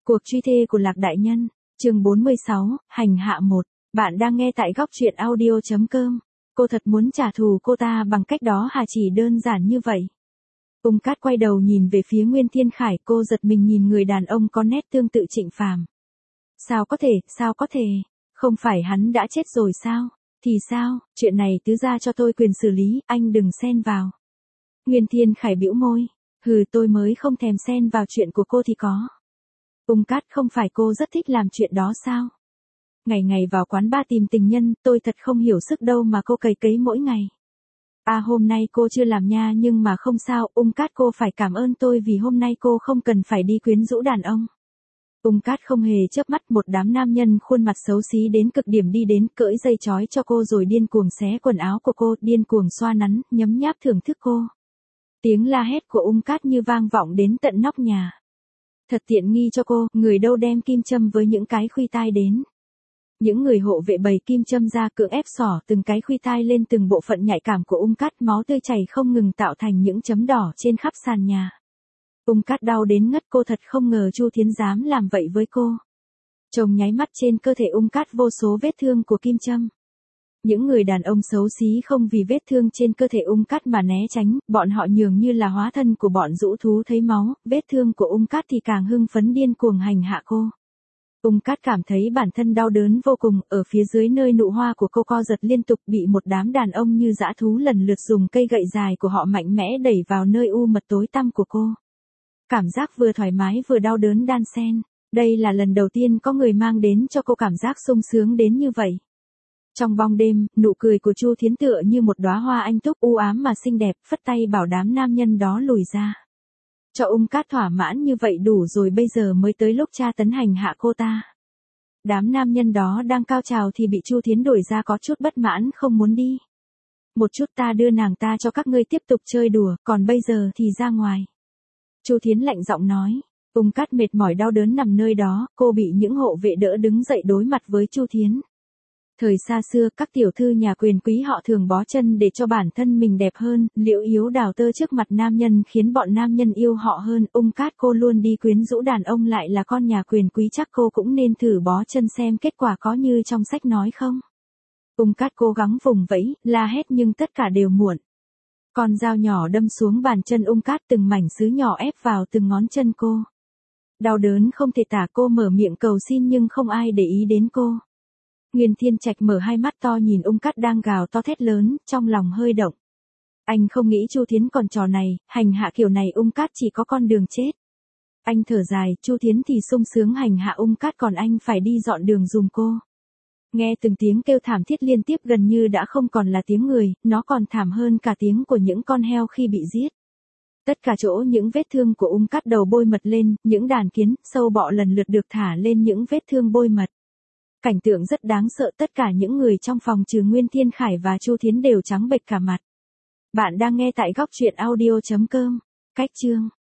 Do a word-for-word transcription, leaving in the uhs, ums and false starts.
Cuộc truy thê của Lạc Đại Nhân, chương bốn mươi sáu, hành hạ một. Bạn đang nghe tại góc truyện audio chấm com. Cô thật muốn trả thù cô ta bằng cách đó hả, chỉ đơn giản như vậy. Ung Cát quay đầu nhìn về phía Nguyên Thiên Khải, cô giật mình nhìn người đàn ông có nét tương tự Trịnh Phàm. Sao có thể, sao có thể, không phải hắn đã chết rồi sao? Thì sao, chuyện này tứ gia cho tôi quyền xử lý, anh đừng xen vào. Nguyên Thiên Khải bĩu môi, hừ, tôi mới không thèm xen vào chuyện của cô thì có. Ung Cát, không phải cô rất thích làm chuyện đó sao? Ngày ngày vào quán bar tìm tình nhân, tôi thật không hiểu sức đâu mà cô cày cấy mỗi ngày. À, hôm nay cô chưa làm nha, nhưng mà không sao, Ung Cát, cô phải cảm ơn tôi vì hôm nay cô không cần phải đi quyến rũ đàn ông. Ung Cát không hề chớp mắt, một đám nam nhân khuôn mặt xấu xí đến cực điểm đi đến, cởi dây chói cho cô rồi điên cuồng xé quần áo của cô, điên cuồng xoa nắn, nhấm nháp thưởng thức cô. Tiếng la hét của Ung Cát như vang vọng đến tận nóc nhà. Thật tiện nghi cho cô, người đâu đem kim châm với những cái khuy tai đến. Những người hộ vệ bày kim châm ra, cưỡng ép xỏ từng cái khuy tai lên từng bộ phận nhạy cảm của Ung Cát, máu tươi chảy không ngừng tạo thành những chấm đỏ trên khắp sàn nhà. Ung Cát đau đến ngất, cô thật không ngờ Chu Thiến dám làm vậy với cô. Trông nháy mắt trên cơ thể Ung Cát vô số vết thương của kim châm. Những người đàn ông xấu xí không vì vết thương trên cơ thể Ung Cát mà né tránh, bọn họ nhường như là hóa thân của bọn dã thú thấy máu, vết thương của Ung Cát thì càng hưng phấn điên cuồng hành hạ cô. Ung Cát cảm thấy bản thân đau đớn vô cùng, ở phía dưới nơi nụ hoa của cô co giật liên tục, bị một đám đàn ông như dã thú lần lượt dùng cây gậy dài của họ mạnh mẽ đẩy vào nơi u mật tối tăm của cô. Cảm giác vừa thoải mái vừa đau đớn đan xen, đây là lần đầu tiên có người mang đến cho cô cảm giác sung sướng đến như vậy. Trong bóng đêm, nụ cười của Chu Thiến tựa như một đóa hoa anh túc u ám mà xinh đẹp, phất tay bảo đám nam nhân đó lùi ra. Cho Ung Cát thỏa mãn như vậy đủ rồi, bây giờ mới tới lúc tra tấn hành hạ cô ta. Đám nam nhân đó đang cao trào thì bị Chu Thiến đuổi ra, có chút bất mãn không muốn đi. Một chút, ta đưa nàng ta cho các ngươi tiếp tục chơi đùa, còn bây giờ thì ra ngoài. Chu Thiến lạnh giọng nói. Ung Cát mệt mỏi đau đớn nằm nơi đó, cô bị những hộ vệ đỡ đứng dậy đối mặt với Chu Thiến. Thời xa xưa, các tiểu thư nhà quyền quý họ thường bó chân để cho bản thân mình đẹp hơn, liễu yếu đào tơ trước mặt nam nhân khiến bọn nam nhân yêu họ hơn. Ung Cát, cô luôn đi quyến rũ đàn ông, lại là con nhà quyền quý, chắc cô cũng nên thử bó chân xem kết quả có như trong sách nói không. Ung Cát cố gắng vùng vẫy, la hét nhưng tất cả đều muộn. Con dao nhỏ đâm xuống bàn chân Ung Cát, từng mảnh sứ nhỏ ép vào từng ngón chân cô. Đau đớn không thể tả, cô mở miệng cầu xin nhưng không ai để ý đến cô. Nguyên Thiên Trạch mở hai mắt to nhìn Ung Cát đang gào to thét lớn, trong lòng hơi động. Anh không nghĩ Chu Thiến còn trò này, hành hạ kiểu này Ung Cát chỉ có con đường chết. Anh thở dài, Chu Thiến thì sung sướng hành hạ Ung Cát, còn anh phải đi dọn đường dùm cô. Nghe từng tiếng kêu thảm thiết liên tiếp gần như đã không còn là tiếng người, nó còn thảm hơn cả tiếng của những con heo khi bị giết. Tất cả chỗ những vết thương của Ung Cát đầu bôi mật lên, những đàn kiến, sâu bọ lần lượt được thả lên những vết thương bôi mật. Cảnh tượng rất đáng sợ, tất cả những người trong phòng trừ Nguyên Thiên Khải và Chu Thiến đều trắng bệch cả mặt. Bạn đang nghe tại góc truyện audio chấm com. Cách chương